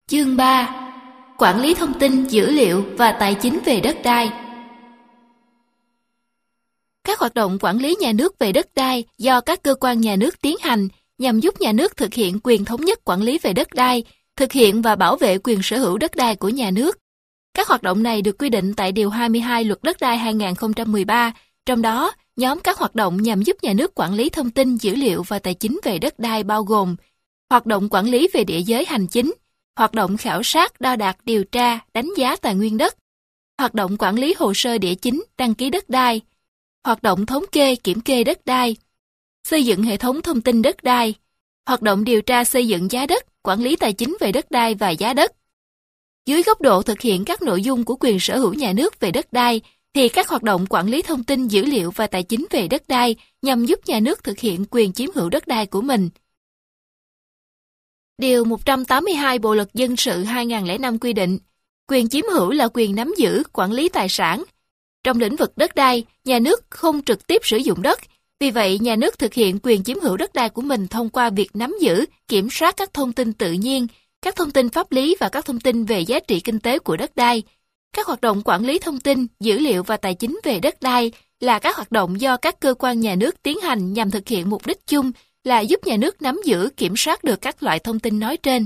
Chương 3. Quản lý thông tin, dữ liệu và tài chính về đất đai. Các hoạt động quản lý nhà nước về đất đai do các cơ quan nhà nước tiến hành nhằm giúp nhà nước thực hiện quyền thống nhất quản lý về đất đai, thực hiện và bảo vệ quyền sở hữu đất đai của nhà nước. Các hoạt động này được quy định tại Điều 22 Luật Đất đai 2013, trong đó nhóm các hoạt động nhằm giúp nhà nước quản lý thông tin, dữ liệu và tài chính về đất đai bao gồm hoạt động quản lý về địa giới hành chính, hoạt động khảo sát, đo đạc, điều tra, đánh giá tài nguyên đất, hoạt động quản lý hồ sơ địa chính, đăng ký đất đai, hoạt động thống kê, kiểm kê đất đai, xây dựng hệ thống thông tin đất đai, hoạt động điều tra xây dựng giá đất, quản lý tài chính về đất đai và giá đất. Dưới góc độ thực hiện các nội dung của quyền sở hữu nhà nước về đất đai, thì các hoạt động quản lý thông tin, dữ liệu và tài chính về đất đai nhằm giúp nhà nước thực hiện quyền chiếm hữu đất đai của mình. Điều 182 Bộ Luật Dân sự 2005 quy định, quyền chiếm hữu là quyền nắm giữ, quản lý tài sản. Trong lĩnh vực đất đai, nhà nước không trực tiếp sử dụng đất, vì vậy nhà nước thực hiện quyền chiếm hữu đất đai của mình thông qua việc nắm giữ, kiểm soát các thông tin tự nhiên, các thông tin pháp lý và các thông tin về giá trị kinh tế của đất đai. Các hoạt động quản lý thông tin, dữ liệu và tài chính về đất đai là các hoạt động do các cơ quan nhà nước tiến hành nhằm thực hiện mục đích chung là giúp nhà nước nắm giữ, kiểm soát được các loại thông tin nói trên.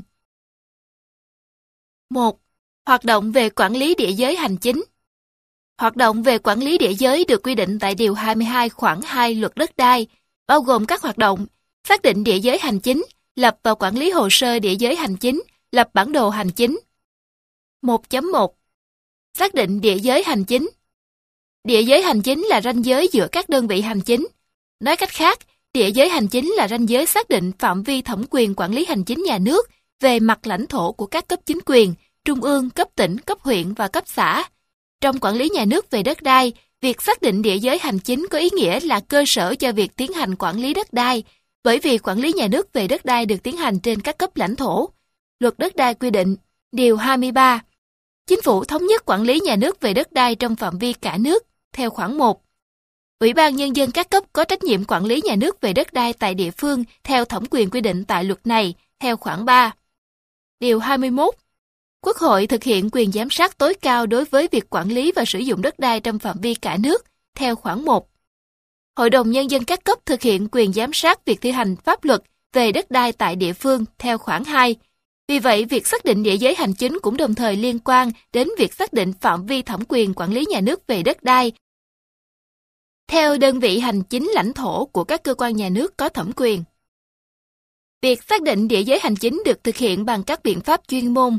1. Hoạt động về quản lý địa giới hành chính. Hoạt động về quản lý địa giới được quy định tại Điều 22 khoản 2 Luật Đất đai, bao gồm các hoạt động xác định địa giới hành chính, lập và quản lý hồ sơ địa giới hành chính, lập bản đồ hành chính. 1.1. Xác định địa giới hành chính. Địa giới hành chính là ranh giới giữa các đơn vị hành chính. Nói cách khác, địa giới hành chính là ranh giới xác định phạm vi thẩm quyền quản lý hành chính nhà nước về mặt lãnh thổ của các cấp chính quyền, trung ương, cấp tỉnh, cấp huyện và cấp xã. Trong quản lý nhà nước về đất đai, việc xác định địa giới hành chính có ý nghĩa là cơ sở cho việc tiến hành quản lý đất đai, bởi vì quản lý nhà nước về đất đai được tiến hành trên các cấp lãnh thổ. Luật Đất đai quy định, Điều 23. Chính phủ thống nhất quản lý nhà nước về đất đai trong phạm vi cả nước, theo khoản 1. Ủy ban Nhân dân các cấp có trách nhiệm quản lý nhà nước về đất đai tại địa phương theo thẩm quyền quy định tại luật này, theo khoản 3. Điều 21. Quốc hội thực hiện quyền giám sát tối cao đối với việc quản lý và sử dụng đất đai trong phạm vi cả nước, theo khoản 1. Hội đồng Nhân dân các cấp thực hiện quyền giám sát việc thi hành pháp luật về đất đai tại địa phương, theo khoản 2. Vì vậy, việc xác định địa giới hành chính cũng đồng thời liên quan đến việc xác định phạm vi thẩm quyền quản lý nhà nước về đất đai theo đơn vị hành chính lãnh thổ của các cơ quan nhà nước có thẩm quyền. Việc xác định địa giới hành chính được thực hiện bằng các biện pháp chuyên môn.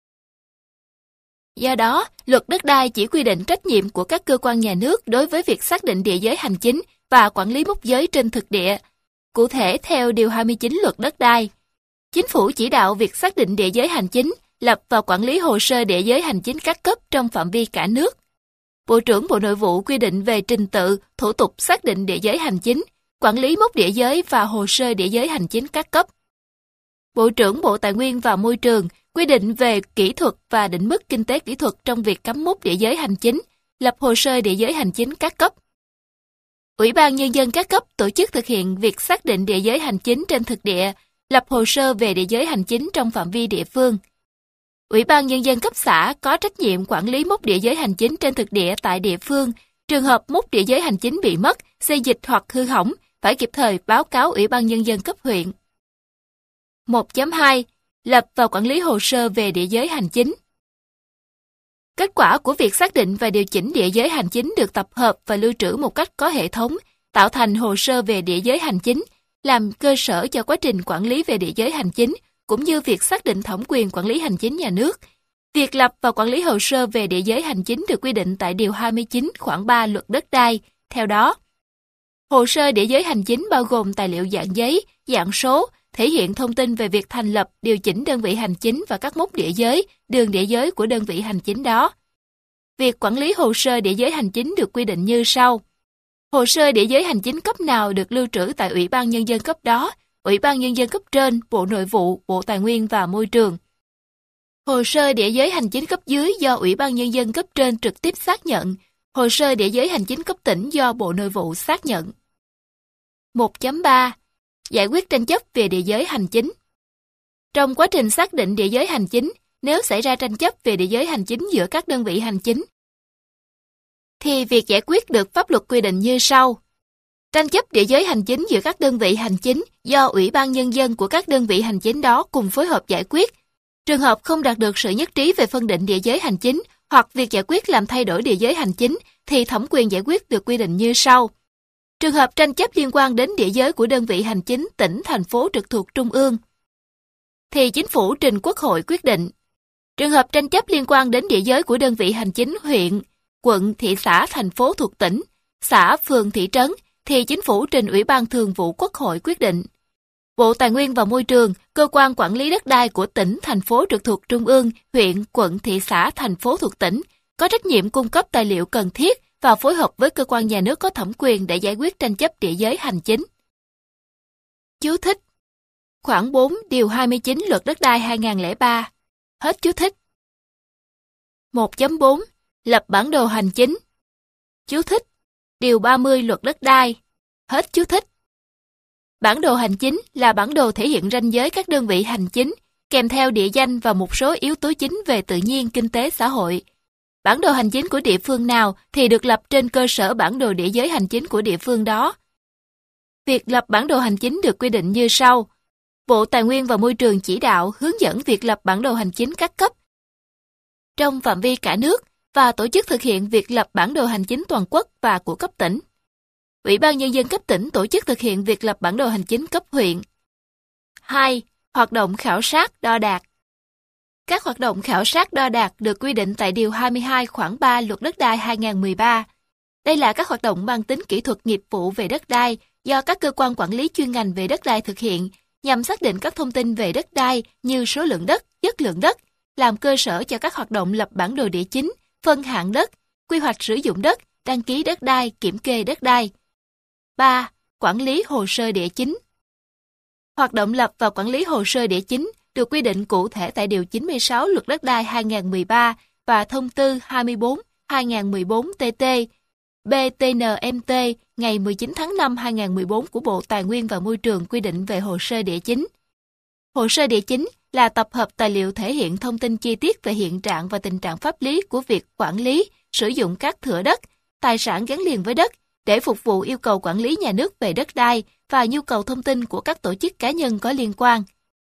Do đó, Luật Đất đai chỉ quy định trách nhiệm của các cơ quan nhà nước đối với việc xác định địa giới hành chính và quản lý mốc giới trên thực địa. Cụ thể, theo Điều 29 Luật Đất đai, Chính phủ chỉ đạo việc xác định địa giới hành chính, lập và quản lý hồ sơ địa giới hành chính các cấp trong phạm vi cả nước. Bộ trưởng Bộ Nội vụ quy định về trình tự, thủ tục xác định địa giới hành chính, quản lý mốc địa giới và hồ sơ địa giới hành chính các cấp. Bộ trưởng Bộ Tài nguyên và Môi trường quy định về kỹ thuật và định mức kinh tế kỹ thuật trong việc cắm mốc địa giới hành chính, lập hồ sơ địa giới hành chính các cấp. Ủy ban Nhân dân các cấp tổ chức thực hiện việc xác định địa giới hành chính trên thực địa, lập hồ sơ về địa giới hành chính trong phạm vi địa phương. Ủy ban Nhân dân cấp xã có trách nhiệm quản lý mốc địa giới hành chính trên thực địa tại địa phương. Trường hợp mốc địa giới hành chính bị mất, xê dịch hoặc hư hỏng, phải kịp thời báo cáo Ủy ban Nhân dân cấp huyện. 1.2. Lập và quản lý hồ sơ về địa giới hành chính. Kết quả của việc xác định và điều chỉnh địa giới hành chính được tập hợp và lưu trữ một cách có hệ thống, tạo thành hồ sơ về địa giới hành chính, làm cơ sở cho quá trình quản lý về địa giới hành chính, cũng như việc xác định thẩm quyền quản lý hành chính nhà nước. Việc lập và quản lý hồ sơ về địa giới hành chính được quy định tại Điều 29 khoản 3 Luật Đất đai. Theo đó, hồ sơ địa giới hành chính bao gồm tài liệu dạng giấy, dạng số, thể hiện thông tin về việc thành lập, điều chỉnh đơn vị hành chính và các mốc địa giới, đường địa giới của đơn vị hành chính đó. Việc quản lý hồ sơ địa giới hành chính được quy định như sau. Hồ sơ địa giới hành chính cấp nào được lưu trữ tại Ủy ban Nhân dân cấp đó, Ủy ban Nhân dân cấp trên, Bộ Nội vụ, Bộ Tài nguyên và Môi trường. Hồ sơ địa giới hành chính cấp dưới do Ủy ban Nhân dân cấp trên trực tiếp xác nhận, hồ sơ địa giới hành chính cấp tỉnh do Bộ Nội vụ xác nhận. 1.3. Giải quyết tranh chấp về địa giới hành chính. Trong quá trình xác định địa giới hành chính, nếu xảy ra tranh chấp về địa giới hành chính giữa các đơn vị hành chính, thì việc giải quyết được pháp luật quy định như sau. Tranh chấp địa giới hành chính giữa các đơn vị hành chính do Ủy ban Nhân dân của các đơn vị hành chính đó cùng phối hợp giải quyết. Trường hợp không đạt được sự nhất trí về phân định địa giới hành chính hoặc việc giải quyết làm thay đổi địa giới hành chính thì thẩm quyền giải quyết được quy định như sau. Trường hợp tranh chấp liên quan đến địa giới của đơn vị hành chính tỉnh, thành phố trực thuộc Trung ương, thì Chính phủ trình Quốc hội quyết định. Trường hợp tranh chấp liên quan đến địa giới của đơn vị hành chính huyện, quận, thị xã, thành phố thuộc tỉnh, xã, phường, thị trấn, thì Chính phủ trình Ủy ban Thường vụ Quốc hội quyết định. Bộ Tài nguyên và Môi trường, cơ quan quản lý đất đai của tỉnh, thành phố trực thuộc Trung ương, huyện, quận, thị xã, thành phố thuộc tỉnh, có trách nhiệm cung cấp tài liệu cần thiết và phối hợp với cơ quan nhà nước có thẩm quyền để giải quyết tranh chấp địa giới hành chính. Chú thích. Khoản 4 điều 29 Luật Đất đai 2003. Hết chú thích. 1.4 Lập bản đồ hành chính. Chú thích. Điều 30 Luật Đất đai. Hết chú thích. Bản đồ hành chính là bản đồ thể hiện ranh giới các đơn vị hành chính, kèm theo địa danh và một số yếu tố chính về tự nhiên, kinh tế, xã hội. Bản đồ hành chính của địa phương nào thì được lập trên cơ sở bản đồ địa giới hành chính của địa phương đó. Việc lập bản đồ hành chính được quy định như sau. Bộ Tài nguyên và Môi trường chỉ đạo, hướng dẫn việc lập bản đồ hành chính các cấp trong phạm vi cả nước và tổ chức thực hiện việc lập bản đồ hành chính toàn quốc và của cấp tỉnh. Ủy ban Nhân dân cấp tỉnh tổ chức thực hiện việc lập bản đồ hành chính cấp huyện. 2. Hoạt động khảo sát đo đạc. Các hoạt động khảo sát đo đạc được quy định tại Điều 22 khoản 3 Luật Đất đai 2013. Đây là các hoạt động mang tính kỹ thuật nghiệp vụ về đất đai do các cơ quan quản lý chuyên ngành về đất đai thực hiện nhằm xác định các thông tin về đất đai như số lượng đất, chất lượng đất, làm cơ sở cho các hoạt động lập bản đồ địa chính, phân hạng đất, quy hoạch sử dụng đất, đăng ký đất đai, kiểm kê đất đai. 3. Quản lý hồ sơ địa chính. Hoạt động lập và quản lý hồ sơ địa chính được quy định cụ thể tại Điều 96 Luật Đất đai 2013 và Thông tư 24/2014/TT BTNMT ngày 19 tháng 5 2014 của Bộ Tài nguyên và Môi trường quy định về hồ sơ địa chính. Hồ sơ địa chính là tập hợp tài liệu thể hiện thông tin chi tiết về hiện trạng và tình trạng pháp lý của việc quản lý, sử dụng các thửa đất, tài sản gắn liền với đất để phục vụ yêu cầu quản lý nhà nước về đất đai và nhu cầu thông tin của các tổ chức cá nhân có liên quan.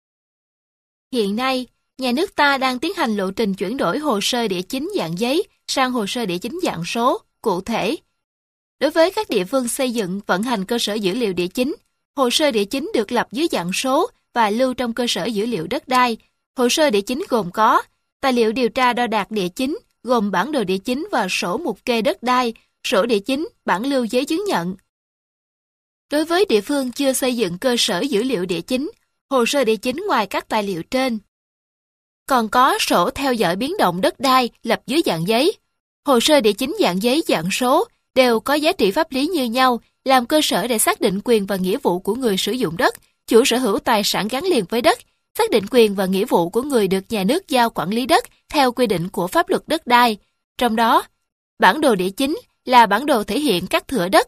Hiện nay, nhà nước ta đang tiến hành lộ trình chuyển đổi hồ sơ địa chính dạng giấy sang hồ sơ địa chính dạng số, cụ thể. Đối với các địa phương xây dựng, vận hành cơ sở dữ liệu địa chính, hồ sơ địa chính được lập dưới dạng số và lưu trong cơ sở dữ liệu đất đai. Hồ sơ địa chính gồm có tài liệu điều tra đo đạc địa chính, gồm bản đồ địa chính và sổ mục kê đất đai, sổ địa chính, bản lưu giấy chứng nhận. Đối với địa phương chưa xây dựng cơ sở dữ liệu địa chính, hồ sơ địa chính ngoài các tài liệu trên còn có sổ theo dõi biến động đất đai lập dưới dạng giấy. Hồ sơ địa chính dạng giấy, dạng số đều có giá trị pháp lý như nhau, làm cơ sở để xác định quyền và nghĩa vụ của người sử dụng đất, chủ sở hữu tài sản gắn liền với đất, xác định quyền và nghĩa vụ của người được nhà nước giao quản lý đất theo quy định của pháp luật đất đai. Trong đó, bản đồ địa chính là bản đồ thể hiện các thửa đất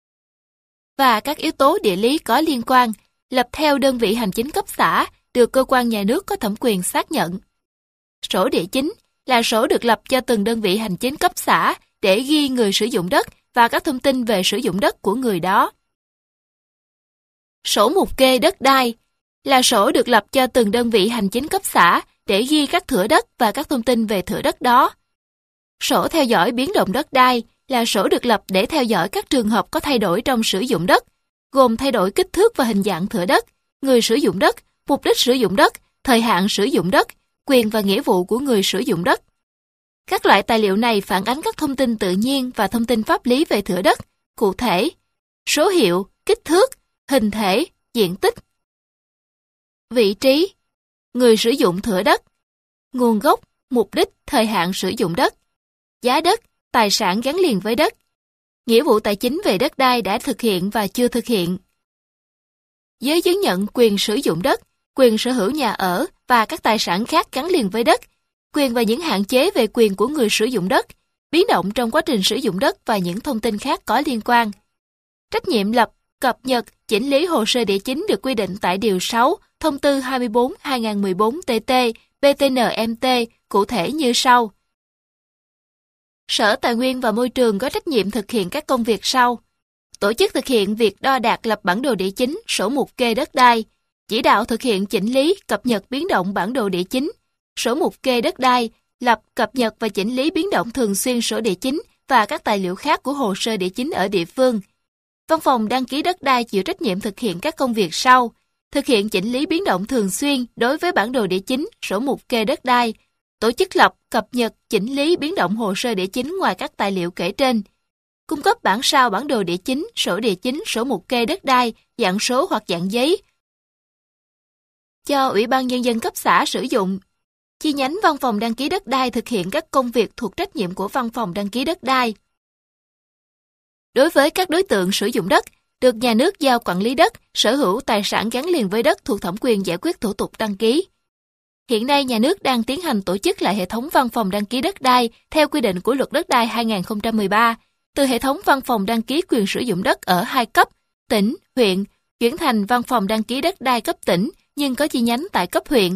và các yếu tố địa lý có liên quan, lập theo đơn vị hành chính cấp xã, được cơ quan nhà nước có thẩm quyền xác nhận. Sổ địa chính là sổ được lập cho từng đơn vị hành chính cấp xã để ghi người sử dụng đất và các thông tin về sử dụng đất của người đó. Sổ mục kê đất đai là sổ được lập cho từng đơn vị hành chính cấp xã để ghi các thửa đất và các thông tin về thửa đất đó. Sổ theo dõi biến động đất đai là sổ được lập để theo dõi các trường hợp có thay đổi trong sử dụng đất, gồm thay đổi kích thước và hình dạng thửa đất, người sử dụng đất, mục đích sử dụng đất, thời hạn sử dụng đất, quyền và nghĩa vụ của người sử dụng đất. Các loại tài liệu này phản ánh các thông tin tự nhiên và thông tin pháp lý về thửa đất, cụ thể, số hiệu, kích thước, hình thể, diện tích, vị trí, người sử dụng thửa đất, nguồn gốc, mục đích, thời hạn sử dụng đất, giá đất, tài sản gắn liền với đất, nghĩa vụ tài chính về đất đai đã thực hiện và chưa thực hiện, giấy chứng nhận quyền sử dụng đất, quyền sở hữu nhà ở và các tài sản khác gắn liền với đất, quyền và những hạn chế về quyền của người sử dụng đất, biến động trong quá trình sử dụng đất và những thông tin khác có liên quan. Trách nhiệm lập, cập nhật, chỉnh lý hồ sơ địa chính được quy định tại Điều 6 Thông tư 24/2014/TT PTNMT, cụ thể như sau. Sở Tài nguyên và Môi trường có trách nhiệm thực hiện các công việc sau. Tổ chức thực hiện việc đo đạc lập bản đồ địa chính, sổ mục kê đất đai, chỉ đạo thực hiện chỉnh lý, cập nhật biến động bản đồ địa chính, sổ mục kê đất đai, lập, cập nhật và chỉnh lý biến động thường xuyên sổ địa chính và các tài liệu khác của hồ sơ địa chính ở địa phương. Văn phòng đăng ký đất đai chịu trách nhiệm thực hiện các công việc sau. Thực hiện chỉnh lý biến động thường xuyên đối với bản đồ địa chính, sổ mục kê đất đai, tổ chức lập, cập nhật, chỉnh lý biến động hồ sơ địa chính ngoài các tài liệu kể trên. Cung cấp bản sao bản đồ địa chính, sổ mục kê đất đai, dạng số hoặc dạng giấy cho Ủy ban Nhân dân cấp xã sử dụng. Chi nhánh Văn phòng đăng ký đất đai thực hiện các công việc thuộc trách nhiệm của Văn phòng đăng ký đất đai. Đối với các đối tượng sử dụng đất, được nhà nước giao quản lý đất, sở hữu tài sản gắn liền với đất thuộc thẩm quyền giải quyết thủ tục đăng ký. Hiện nay nhà nước đang tiến hành tổ chức lại hệ thống văn phòng đăng ký đất đai theo quy định của Luật Đất đai 2013, từ hệ thống văn phòng đăng ký quyền sử dụng đất ở 2 cấp, tỉnh, huyện, chuyển thành văn phòng đăng ký đất đai cấp tỉnh nhưng có chi nhánh tại cấp huyện.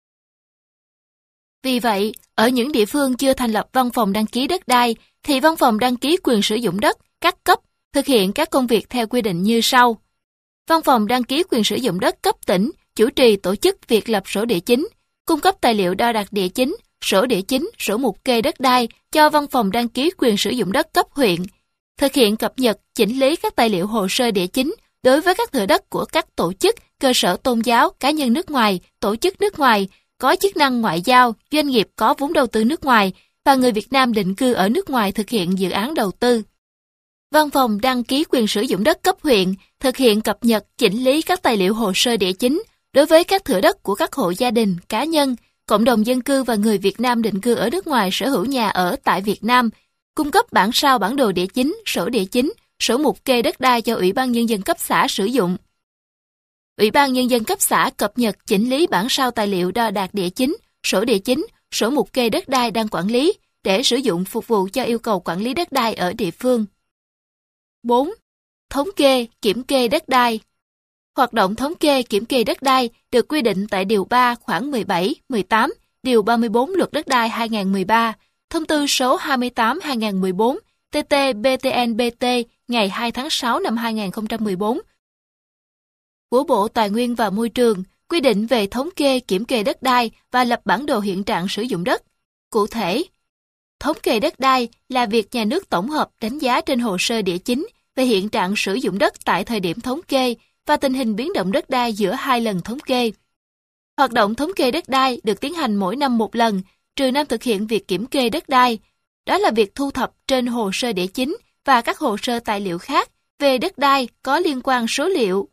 Vì vậy, ở những địa phương chưa thành lập văn phòng đăng ký đất đai thì văn phòng đăng ký quyền sử dụng đất các cấp thực hiện các công việc theo quy định như sau. Văn phòng đăng ký quyền sử dụng đất cấp tỉnh chủ trì tổ chức việc lập sổ địa chính, cung cấp tài liệu đo đạc địa chính, sổ mục kê đất đai cho văn phòng đăng ký quyền sử dụng đất cấp huyện, thực hiện cập nhật, chỉnh lý các tài liệu hồ sơ địa chính đối với các thửa đất của các tổ chức, cơ sở tôn giáo, cá nhân nước ngoài, tổ chức nước ngoài, có chức năng ngoại giao, doanh nghiệp có vốn đầu tư nước ngoài và người Việt Nam định cư ở nước ngoài thực hiện dự án đầu tư. Văn phòng đăng ký quyền sử dụng đất cấp huyện thực hiện cập nhật, chỉnh lý các tài liệu hồ sơ địa chính đối với các thửa đất của các hộ gia đình, cá nhân, cộng đồng dân cư và người Việt Nam định cư ở nước ngoài sở hữu nhà ở tại Việt Nam, cung cấp bản sao bản đồ địa chính, sổ mục kê đất đai cho Ủy ban Nhân dân cấp xã sử dụng. Ủy ban Nhân dân cấp xã cập nhật, chỉnh lý bản sao tài liệu đo đạc địa chính, sổ mục kê đất đai đang quản lý để sử dụng phục vụ cho yêu cầu quản lý đất đai ở địa phương. 4. Thống kê, kiểm kê đất đai. Hoạt động thống kê, kiểm kê đất đai được quy định tại Điều 3 khoản 17, 18, Điều 34 Luật Đất đai 2013, Thông tư số 28/2014, TT-BTN-BT ngày 2 tháng 6 năm 2014 của Bộ Tài nguyên và Môi trường quy định về thống kê, kiểm kê đất đai và lập bản đồ hiện trạng sử dụng đất. Cụ thể, thống kê đất đai là việc nhà nước tổng hợp đánh giá trên hồ sơ địa chính về hiện trạng sử dụng đất tại thời điểm thống kê và tình hình biến động đất đai giữa 2 lần thống kê. Hoạt động thống kê đất đai được tiến hành mỗi năm một lần, trừ năm thực hiện việc kiểm kê đất đai. Đó là việc thu thập trên hồ sơ địa chính và các hồ sơ tài liệu khác về đất đai có liên quan số liệu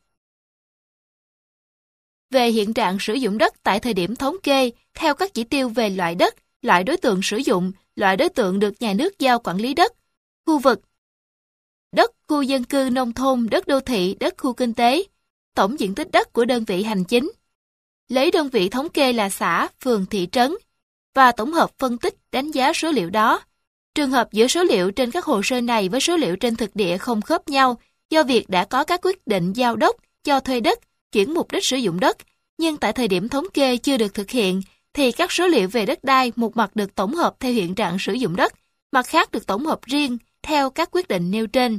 về hiện trạng sử dụng đất tại thời điểm thống kê theo các chỉ tiêu về loại đất, loại đối tượng sử dụng, loại đối tượng được nhà nước giao quản lý đất, khu vực, đất khu dân cư nông thôn, đất đô thị, đất khu kinh tế, tổng diện tích đất của đơn vị hành chính. Lấy đơn vị thống kê là xã, phường, thị trấn và tổng hợp phân tích, đánh giá số liệu đó. Trường hợp giữa số liệu trên các hồ sơ này với số liệu trên thực địa không khớp nhau do việc đã có các quyết định giao đất, cho thuê đất, chuyển mục đích sử dụng đất, nhưng tại thời điểm thống kê chưa được thực hiện, thì các số liệu về đất đai một mặt được tổng hợp theo hiện trạng sử dụng đất, mặt khác được tổng hợp riêng theo các quyết định nêu trên.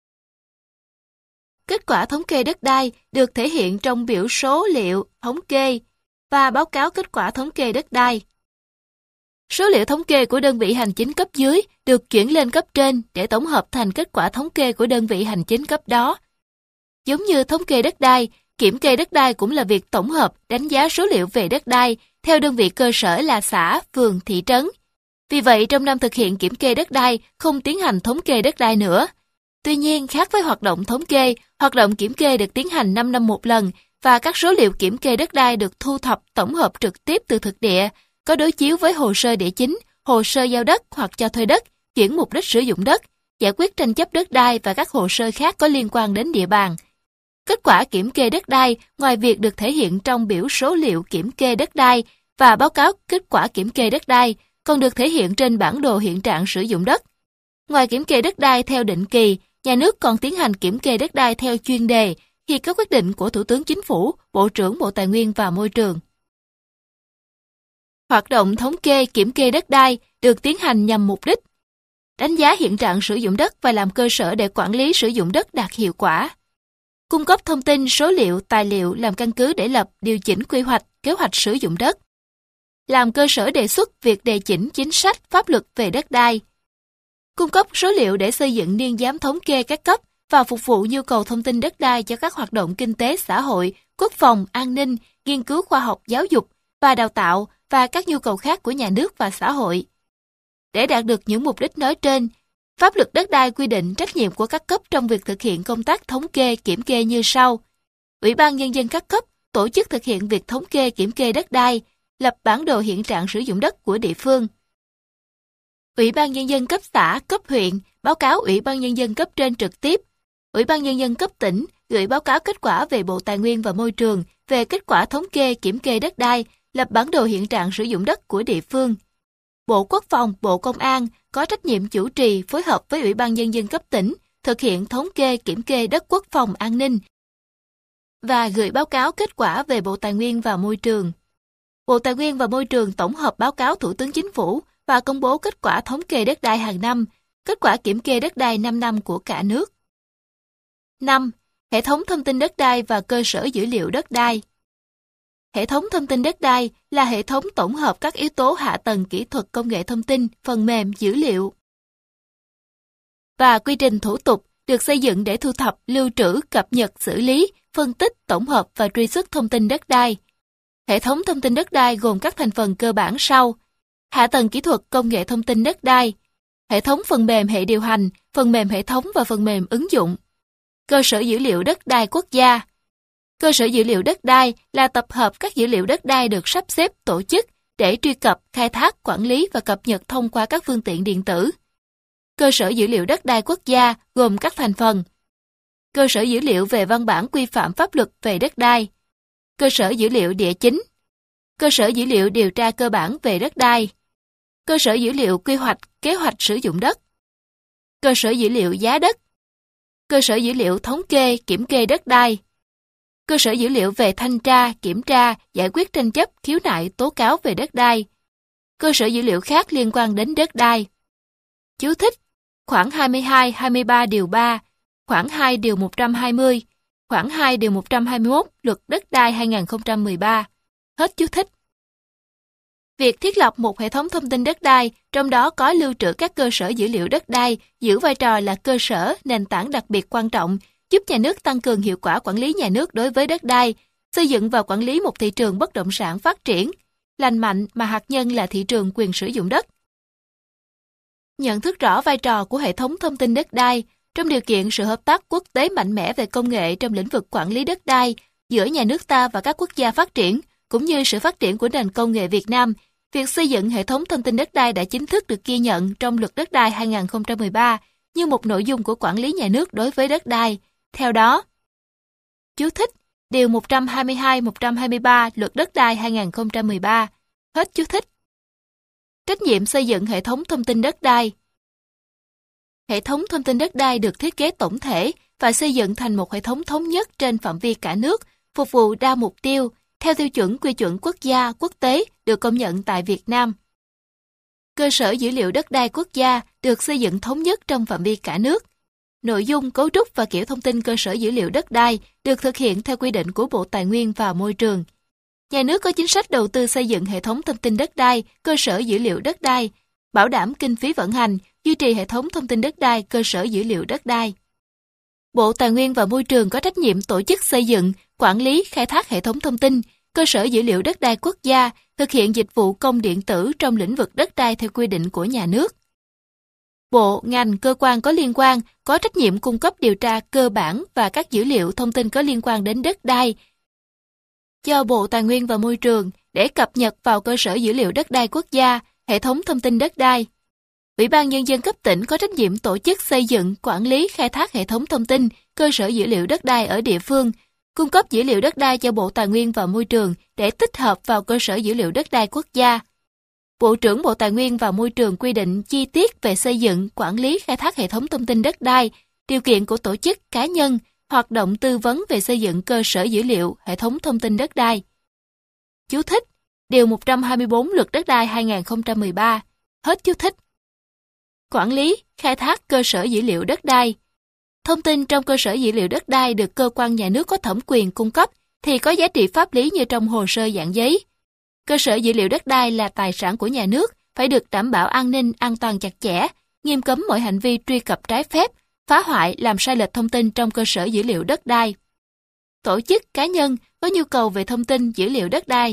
Kết quả thống kê đất đai được thể hiện trong biểu số liệu thống kê và báo cáo kết quả thống kê đất đai. Số liệu thống kê của đơn vị hành chính cấp dưới được chuyển lên cấp trên để tổng hợp thành kết quả thống kê của đơn vị hành chính cấp đó. Giống như thống kê đất đai, kiểm kê đất đai cũng là việc tổng hợp, đánh giá số liệu về đất đai theo đơn vị cơ sở là xã, phường, thị trấn. Vì vậy, trong năm thực hiện kiểm kê đất đai không tiến hành thống kê đất đai nữa. Tuy nhiên, khác với hoạt động thống kê, hoạt động kiểm kê được tiến hành 5 năm một lần và các số liệu kiểm kê đất đai được thu thập tổng hợp trực tiếp từ thực địa, có đối chiếu với hồ sơ địa chính, hồ sơ giao đất hoặc cho thuê đất, chuyển mục đích sử dụng đất, giải quyết tranh chấp đất đai và các hồ sơ khác có liên quan đến địa bàn. Kết quả kiểm kê đất đai, ngoài việc được thể hiện trong biểu số liệu kiểm kê đất đai và báo cáo kết quả kiểm kê đất đai, còn được thể hiện trên bản đồ hiện trạng sử dụng đất. Ngoài kiểm kê đất đai theo định kỳ, nhà nước còn tiến hành kiểm kê đất đai theo chuyên đề khi có quyết định của Thủ tướng Chính phủ, Bộ trưởng Bộ Tài nguyên và Môi trường. Hoạt động thống kê, kiểm kê đất đai được tiến hành nhằm mục đích đánh giá hiện trạng sử dụng đất và làm cơ sở để quản lý sử dụng đất đạt hiệu quả. Cung cấp thông tin, số liệu, tài liệu làm căn cứ để lập, điều chỉnh quy hoạch, kế hoạch sử dụng đất. Làm cơ sở đề xuất việc đề chỉnh chính sách, pháp luật về đất đai. Cung cấp số liệu để xây dựng niên giám thống kê các cấp và phục vụ nhu cầu thông tin đất đai cho các hoạt động kinh tế xã hội, quốc phòng, an ninh, nghiên cứu khoa học, giáo dục và đào tạo và các nhu cầu khác của nhà nước và xã hội. Để đạt được những mục đích nói trên, pháp luật đất đai quy định trách nhiệm của các cấp trong việc thực hiện công tác thống kê, kiểm kê như sau. Ủy ban Nhân dân các cấp tổ chức thực hiện việc thống kê, kiểm kê đất đai, lập bản đồ hiện trạng sử dụng đất của địa phương. Ủy ban Nhân dân cấp xã, cấp huyện báo cáo Ủy ban Nhân dân cấp trên trực tiếp. Ủy ban Nhân dân cấp tỉnh gửi báo cáo kết quả về Bộ Tài nguyên và Môi trường về kết quả thống kê, kiểm kê đất đai, lập bản đồ hiện trạng sử dụng đất của địa phương. Bộ Quốc phòng, Bộ Công an có trách nhiệm chủ trì phối hợp với Ủy ban Nhân dân cấp tỉnh thực hiện thống kê, kiểm kê đất quốc phòng an ninh và gửi báo cáo kết quả về Bộ Tài nguyên và Môi trường. Bộ Tài nguyên và Môi trường tổng hợp báo cáo Thủ tướng Chính phủ và công bố kết quả thống kê đất đai hàng năm, kết quả kiểm kê đất đai 5 năm của cả nước. 5. Hệ thống thông tin đất đai và cơ sở dữ liệu đất đai. Hệ thống thông tin đất đai là hệ thống tổng hợp các yếu tố hạ tầng kỹ thuật công nghệ thông tin, phần mềm, dữ liệu và quy trình thủ tục được xây dựng để thu thập, lưu trữ, cập nhật, xử lý, phân tích, tổng hợp và truy xuất thông tin đất đai. Hệ thống thông tin đất đai gồm các thành phần cơ bản sau: hạ tầng kỹ thuật công nghệ thông tin đất đai, hệ thống phần mềm hệ điều hành, phần mềm hệ thống và phần mềm ứng dụng. Cơ sở dữ liệu đất đai quốc gia. Cơ sở dữ liệu đất đai là tập hợp các dữ liệu đất đai được sắp xếp, tổ chức để truy cập, khai thác, quản lý và cập nhật thông qua các phương tiện điện tử. Cơ sở dữ liệu đất đai quốc gia gồm các thành phần: cơ sở dữ liệu về văn bản quy phạm pháp luật về đất đai, cơ sở dữ liệu địa chính, cơ sở dữ liệu điều tra cơ bản về đất đai, cơ sở dữ liệu quy hoạch, kế hoạch sử dụng đất, cơ sở dữ liệu giá đất, cơ sở dữ liệu thống kê, kiểm kê đất đai, cơ sở dữ liệu về thanh tra, kiểm tra, giải quyết tranh chấp, khiếu nại, tố cáo về đất đai, cơ sở dữ liệu khác liên quan đến đất đai. Chú thích: khoản 22, 23 điều 3, khoản 2 điều 120, khoản 2 điều 121 Luật Đất đai 2013. Hết chú thích. Việc thiết lập một hệ thống thông tin đất đai, trong đó có lưu trữ các cơ sở dữ liệu đất đai, giữ vai trò là cơ sở, nền tảng đặc biệt quan trọng, giúp nhà nước tăng cường hiệu quả quản lý nhà nước đối với đất đai, xây dựng và quản lý một thị trường bất động sản phát triển, lành mạnh mà hạt nhân là thị trường quyền sử dụng đất. Nhận thức rõ vai trò của hệ thống thông tin đất đai trong điều kiện sự hợp tác quốc tế mạnh mẽ về công nghệ trong lĩnh vực quản lý đất đai giữa nhà nước ta và các quốc gia phát triển, cũng như sự phát triển của nền công nghệ Việt Nam, việc xây dựng hệ thống thông tin đất đai đã chính thức được ghi nhận trong Luật Đất đai 2013 như một nội dung của quản lý nhà nước đối với đất đai. Theo đó, chú thích: điều 122-123 Luật Đất đai 2013. Hết chú thích. Trách nhiệm xây dựng hệ thống thông tin đất đai. Hệ thống thông tin đất đai được thiết kế tổng thể và xây dựng thành một hệ thống thống nhất trên phạm vi cả nước, phục vụ đa mục tiêu, theo tiêu chuẩn quy chuẩn quốc gia, quốc tế được công nhận tại Việt Nam. Cơ sở dữ liệu đất đai quốc gia được xây dựng thống nhất trong phạm vi cả nước. Nội dung, cấu trúc và kiểu thông tin cơ sở dữ liệu đất đai được thực hiện theo quy định của Bộ Tài nguyên và Môi trường. Nhà nước có chính sách đầu tư xây dựng hệ thống thông tin đất đai, cơ sở dữ liệu đất đai, bảo đảm kinh phí vận hành, duy trì hệ thống thông tin đất đai, cơ sở dữ liệu đất đai. Bộ Tài nguyên và Môi trường có trách nhiệm tổ chức xây dựng, quản lý, khai thác hệ thống thông tin, cơ sở dữ liệu đất đai quốc gia, thực hiện dịch vụ công điện tử trong lĩnh vực đất đai theo quy định của nhà nước. Bộ, ngành, cơ quan có liên quan có trách nhiệm cung cấp điều tra cơ bản và các dữ liệu thông tin có liên quan đến đất đai cho Bộ Tài nguyên và Môi trường để cập nhật vào cơ sở dữ liệu đất đai quốc gia, hệ thống thông tin đất đai. Ủy ban Nhân dân cấp tỉnh có trách nhiệm tổ chức xây dựng, quản lý, khai thác hệ thống thông tin, cơ sở dữ liệu đất đai ở địa phương, cung cấp dữ liệu đất đai cho Bộ Tài nguyên và Môi trường để tích hợp vào cơ sở dữ liệu đất đai quốc gia. Bộ trưởng Bộ Tài nguyên và Môi trường quy định chi tiết về xây dựng, quản lý, khai thác hệ thống thông tin đất đai, điều kiện của tổ chức, cá nhân, hoạt động tư vấn về xây dựng cơ sở dữ liệu, hệ thống thông tin đất đai. Chú thích: Điều 124 Luật Đất đai 2013. Hết chú thích. Quản lý, khai thác cơ sở dữ liệu đất đai. Thông tin trong cơ sở dữ liệu đất đai được cơ quan nhà nước có thẩm quyền cung cấp thì có giá trị pháp lý như trong hồ sơ dạng giấy. Cơ sở dữ liệu đất đai là tài sản của nhà nước, phải được đảm bảo an ninh, an toàn chặt chẽ, nghiêm cấm mọi hành vi truy cập trái phép, phá hoại, làm sai lệch thông tin trong cơ sở dữ liệu đất đai. Tổ chức, cá nhân có nhu cầu về thông tin dữ liệu đất đai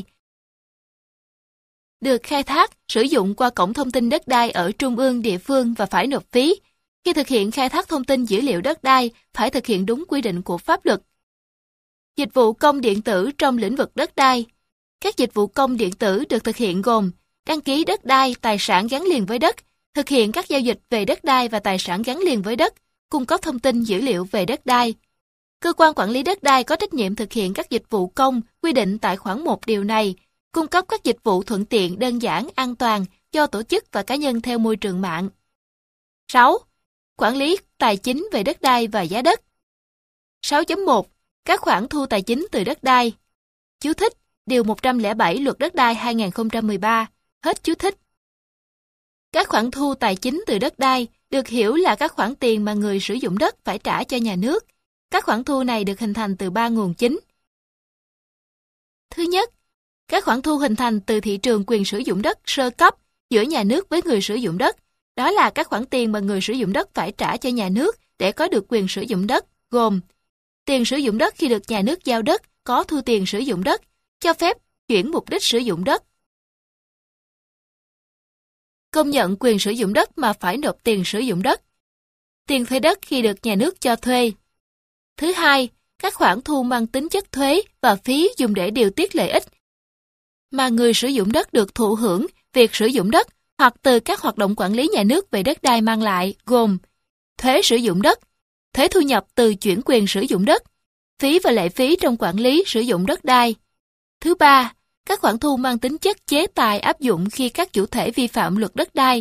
được khai thác, sử dụng qua cổng thông tin đất đai ở trung ương, địa phương và phải nộp phí. Khi thực hiện khai thác thông tin dữ liệu đất đai, phải thực hiện đúng quy định của pháp luật. Dịch vụ công điện tử trong lĩnh vực đất đai. Các dịch vụ công điện tử được thực hiện gồm đăng ký đất đai, tài sản gắn liền với đất, thực hiện các giao dịch về đất đai và tài sản gắn liền với đất, cung cấp thông tin dữ liệu về đất đai. Cơ quan quản lý đất đai có trách nhiệm thực hiện các dịch vụ công quy định tại khoản 1 điều này, cung cấp các dịch vụ thuận tiện, đơn giản, an toàn cho tổ chức và cá nhân theo môi trường mạng. 6. Quản lý tài chính về đất đai và giá đất. 6.1. Các khoản thu tài chính từ đất đai. Chú thích, Điều 107 Luật Đất đai 2013. Hết chú thích. Các khoản thu tài chính từ đất đai được hiểu là các khoản tiền mà người sử dụng đất phải trả cho nhà nước. Các khoản thu này được hình thành từ 3 nguồn chính. Thứ nhất, các khoản thu hình thành từ thị trường quyền sử dụng đất sơ cấp giữa nhà nước với người sử dụng đất. Đó là các khoản tiền mà người sử dụng đất phải trả cho nhà nước để có được quyền sử dụng đất, gồm tiền sử dụng đất khi được nhà nước giao đất, có thu tiền sử dụng đất, cho phép chuyển mục đích sử dụng đất, công nhận quyền sử dụng đất mà phải nộp tiền sử dụng đất, tiền thuê đất khi được nhà nước cho thuê. Thứ hai, các khoản thu mang tính chất thuế và phí dùng để điều tiết lợi ích mà người sử dụng đất được thụ hưởng việc sử dụng đất hoặc từ các hoạt động quản lý nhà nước về đất đai mang lại, gồm thuế sử dụng đất, thuế thu nhập từ chuyển quyền sử dụng đất, phí và lệ phí trong quản lý sử dụng đất đai. Thứ ba, các khoản thu mang tính chất chế tài áp dụng khi các chủ thể vi phạm luật đất đai,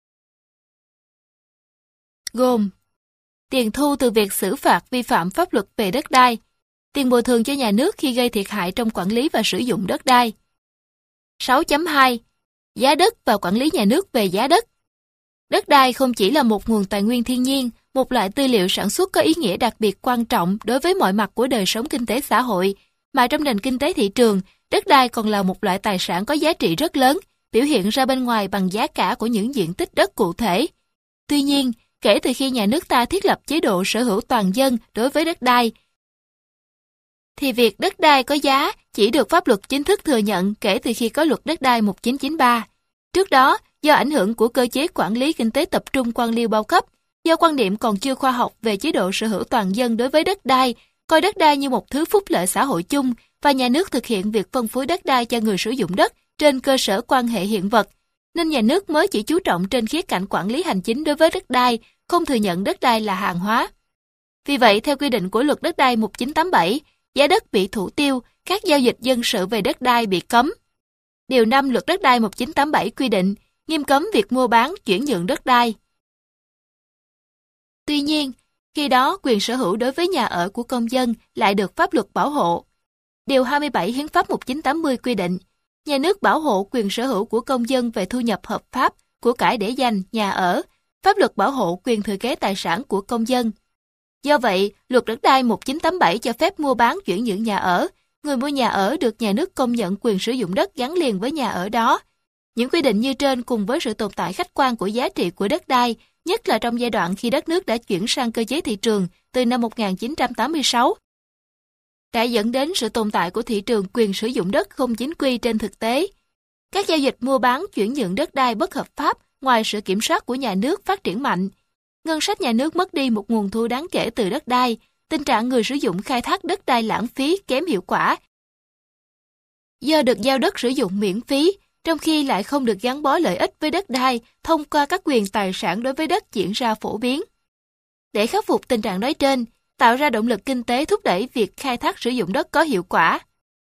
gồm tiền thu từ việc xử phạt vi phạm pháp luật về đất đai, tiền bồi thường cho nhà nước khi gây thiệt hại trong quản lý và sử dụng đất đai. 6.2. Giá đất và quản lý nhà nước về giá đất. Đất đai không chỉ là một nguồn tài nguyên thiên nhiên, một loại tư liệu sản xuất có ý nghĩa đặc biệt quan trọng đối với mọi mặt của đời sống kinh tế xã hội, mà trong nền kinh tế thị trường, đất đai còn là một loại tài sản có giá trị rất lớn, biểu hiện ra bên ngoài bằng giá cả của những diện tích đất cụ thể. Tuy nhiên, kể từ khi nhà nước ta thiết lập chế độ sở hữu toàn dân đối với đất đai, thì việc đất đai có giá chỉ được pháp luật chính thức thừa nhận kể từ khi có Luật Đất đai 1993. Trước đó, do ảnh hưởng của cơ chế quản lý kinh tế tập trung quan liêu bao cấp, do quan niệm còn chưa khoa học về chế độ sở hữu toàn dân đối với đất đai, coi đất đai như một thứ phúc lợi xã hội chung và nhà nước thực hiện việc phân phối đất đai cho người sử dụng đất trên cơ sở quan hệ hiện vật, nên nhà nước mới chỉ chú trọng trên khía cạnh quản lý hành chính đối với đất đai, không thừa nhận đất đai là hàng hóa. Vì vậy, theo quy định của Luật Đất đai 1987, giá đất bị thủ tiêu, các giao dịch dân sự về đất đai bị cấm. Điều 5 Luật Đất đai 1987 quy định nghiêm cấm việc mua bán, chuyển nhượng đất đai. Tuy nhiên, khi đó quyền sở hữu đối với nhà ở của công dân lại được pháp luật bảo hộ. Điều 27 Hiến pháp 1980 quy định, nhà nước bảo hộ quyền sở hữu của công dân về thu nhập hợp pháp, của cải để dành, nhà ở, pháp luật bảo hộ quyền thừa kế tài sản của công dân. Do vậy, Luật Đất đai 1987 cho phép mua bán chuyển nhượng nhà ở, người mua nhà ở được nhà nước công nhận quyền sử dụng đất gắn liền với nhà ở đó. Những quy định như trên cùng với sự tồn tại khách quan của giá trị của đất đai, nhất là trong giai đoạn khi đất nước đã chuyển sang cơ chế thị trường từ năm 1986, đã dẫn đến sự tồn tại của thị trường quyền sử dụng đất không chính quy trên thực tế. Các giao dịch mua bán chuyển nhượng đất đai bất hợp pháp ngoài sự kiểm soát của nhà nước phát triển mạnh. Ngân sách nhà nước mất đi một nguồn thu đáng kể từ đất đai, tình trạng người sử dụng khai thác đất đai lãng phí kém hiệu quả. Do được giao đất sử dụng miễn phí, trong khi lại không được gắn bó lợi ích với đất đai thông qua các quyền tài sản đối với đất diễn ra phổ biến. Để khắc phục tình trạng nói trên, tạo ra động lực kinh tế thúc đẩy việc khai thác sử dụng đất có hiệu quả,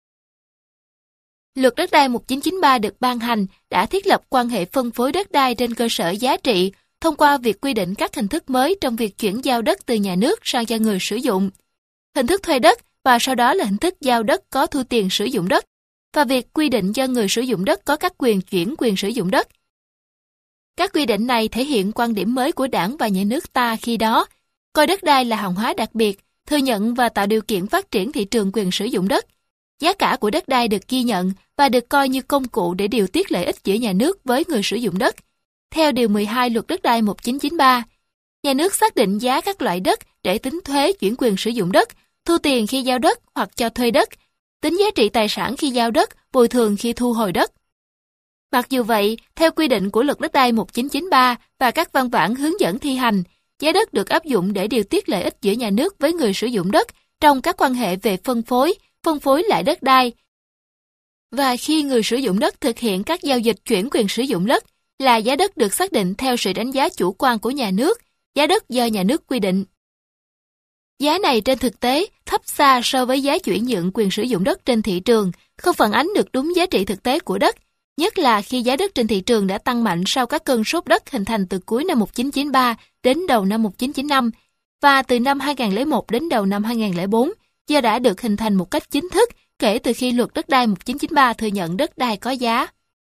Luật Đất đai 1993 được ban hành đã thiết lập quan hệ phân phối đất đai trên cơ sở giá trị thông qua việc quy định các hình thức mới trong việc chuyển giao đất từ nhà nước sang cho người sử dụng. Hình thức thuê đất và sau đó là hình thức giao đất có thu tiền sử dụng đất. và việc quy định cho người sử dụng đất có các quyền chuyển quyền sử dụng đất. Các quy định này thể hiện quan điểm mới của Đảng và Nhà nước ta khi đó, coi đất đai là hàng hóa đặc biệt, thừa nhận và tạo điều kiện phát triển thị trường quyền sử dụng đất. Giá cả của đất đai được ghi nhận và được coi như công cụ để điều tiết lợi ích giữa nhà nước với người sử dụng đất. Theo Điều 12 Luật Đất đai 1993, nhà nước xác định giá các loại đất để tính thuế chuyển quyền sử dụng đất, thu tiền khi giao đất hoặc cho thuê đất, tính giá trị tài sản khi giao đất, bồi thường khi thu hồi đất. Mặc dù vậy, theo quy định của Luật Đất đai 1993 và các văn bản hướng dẫn thi hành, giá đất được áp dụng để điều tiết lợi ích giữa nhà nước với người sử dụng đất trong các quan hệ về phân phối lại đất đai. Và khi người sử dụng đất thực hiện các giao dịch chuyển quyền sử dụng đất, là giá đất được xác định theo sự đánh giá chủ quan của nhà nước, giá đất do nhà nước quy định. Giá này trên thực tế thấp xa so với giá chuyển nhượng quyền sử dụng đất trên thị trường, không phản ánh được đúng giá trị thực tế của đất, nhất là khi giá đất trên thị trường đã tăng mạnh sau các cơn sốt đất hình thành từ cuối năm 1993 đến đầu năm 1995 và từ năm 2001 đến đầu năm 2004, do đã được hình thành một cách chính thức kể từ khi Luật Đất đai 1993 thừa nhận đất đai có giá.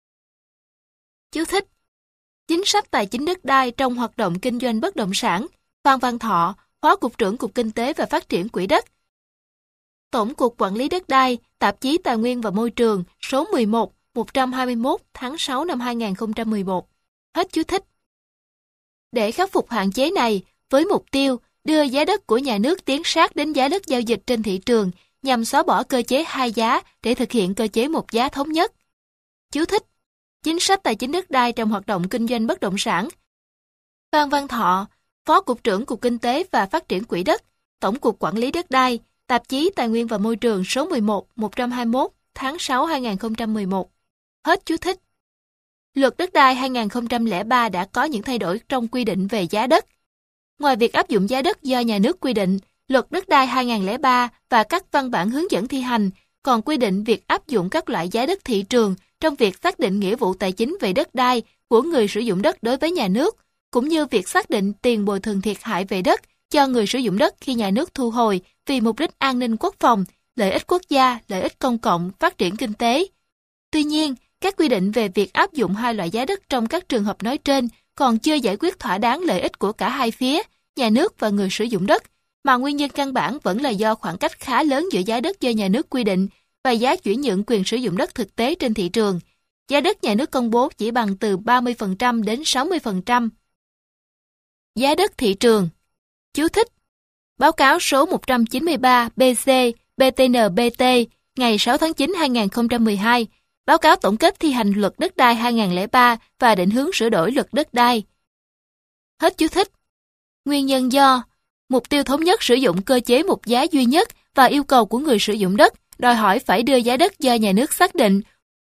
Chú thích: Chính sách tài chính đất đai trong hoạt động kinh doanh bất động sản. Phan Văn Thọ, Phó Cục trưởng Cục Kinh tế và Phát triển Quỹ đất. Tổng cục Quản lý đất đai, Tạp chí Tài nguyên và Môi trường, số 11, 121 tháng 6 năm 2011. Hết chú thích. Để khắc phục hạn chế này, với mục tiêu đưa giá đất của nhà nước tiến sát đến giá đất giao dịch trên thị trường nhằm xóa bỏ cơ chế hai giá để thực hiện cơ chế một giá thống nhất. Chú thích: Chính sách tài chính đất đai trong hoạt động kinh doanh bất động sản. Phan Văn Thọ, Phó Cục trưởng Cục Kinh tế và Phát triển Quỹ đất, Tổng cục Quản lý đất đai, Tạp chí Tài nguyên và Môi trường số 11, 121, tháng 6 2011. Hết chú thích. Luật Đất đai 2003 đã có những thay đổi trong quy định về giá đất. Ngoài việc áp dụng giá đất do nhà nước quy định, Luật Đất đai 2003 và các văn bản hướng dẫn thi hành còn quy định việc áp dụng các loại giá đất thị trường trong việc xác định nghĩa vụ tài chính về đất đai của người sử dụng đất đối với nhà nước, cũng như việc xác định tiền bồi thường thiệt hại về đất cho người sử dụng đất khi nhà nước thu hồi vì mục đích an ninh quốc phòng, lợi ích quốc gia, lợi ích công cộng, phát triển kinh tế. Tuy nhiên, các quy định về việc áp dụng hai loại giá đất trong các trường hợp nói trên còn chưa giải quyết thỏa đáng lợi ích của cả hai phía, nhà nước và người sử dụng đất, mà nguyên nhân căn bản vẫn là do khoảng cách khá lớn giữa giá đất do nhà nước quy định và giá chuyển nhượng quyền sử dụng đất thực tế trên thị trường. Giá đất nhà nước công bố chỉ bằng từ 30% đến 60%. Giá đất thị trường. Chú thích: Báo cáo số 193 BC BTNBT ngày 6 tháng 9 2012, báo cáo tổng kết thi hành Luật Đất đai 2003 và định hướng sửa đổi Luật Đất đai. Hết chú thích. Nguyên nhân do mục tiêu thống nhất sử dụng cơ chế một giá duy nhất và yêu cầu của người sử dụng đất đòi hỏi phải đưa giá đất do nhà nước xác định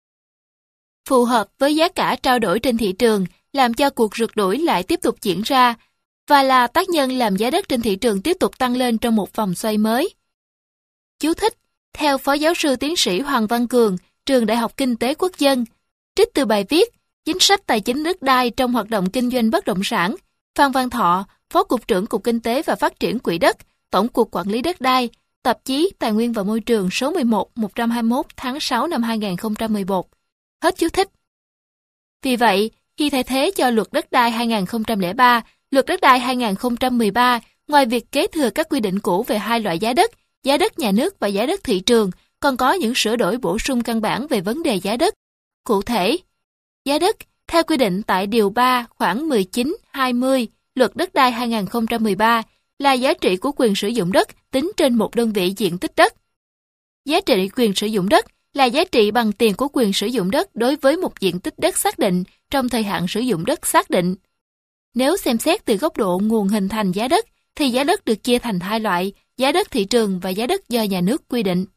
phù hợp với giá cả trao đổi trên thị trường, làm cho cuộc rượt đuổi lại tiếp tục diễn ra và là tác nhân làm giá đất trên thị trường tiếp tục tăng lên trong một vòng xoay mới. Chú thích: Theo Phó Giáo sư Tiến sĩ Hoàng Văn Cường, Trường Đại học Kinh tế Quốc dân, trích từ bài viết Chính sách tài chính đất đai trong hoạt động kinh doanh bất động sản, Phan Văn Thọ, Phó Cục trưởng Cục Kinh tế và Phát triển Quỹ đất, Tổng cục Quản lý đất đai, Tạp chí Tài nguyên và Môi trường số 11, 121 tháng 6 năm 2011. Hết chú thích. Vì vậy, khi thay thế cho Luật Đất đai 2003, Luật Đất đai 2013, ngoài việc kế thừa các quy định cũ về hai loại giá đất nhà nước và giá đất thị trường, còn có những sửa đổi bổ sung căn bản về vấn đề giá đất. Cụ thể, giá đất, theo quy định tại Điều 3 khoản 19-20 Luật Đất đai 2013, là giá trị của quyền sử dụng đất tính trên một đơn vị diện tích đất. Giá trị quyền sử dụng đất là giá trị bằng tiền của quyền sử dụng đất đối với một diện tích đất xác định trong thời hạn sử dụng đất xác định. Nếu xem xét từ góc độ nguồn hình thành giá đất, thì giá đất được chia thành hai loại, giá đất thị trường và giá đất do nhà nước quy định.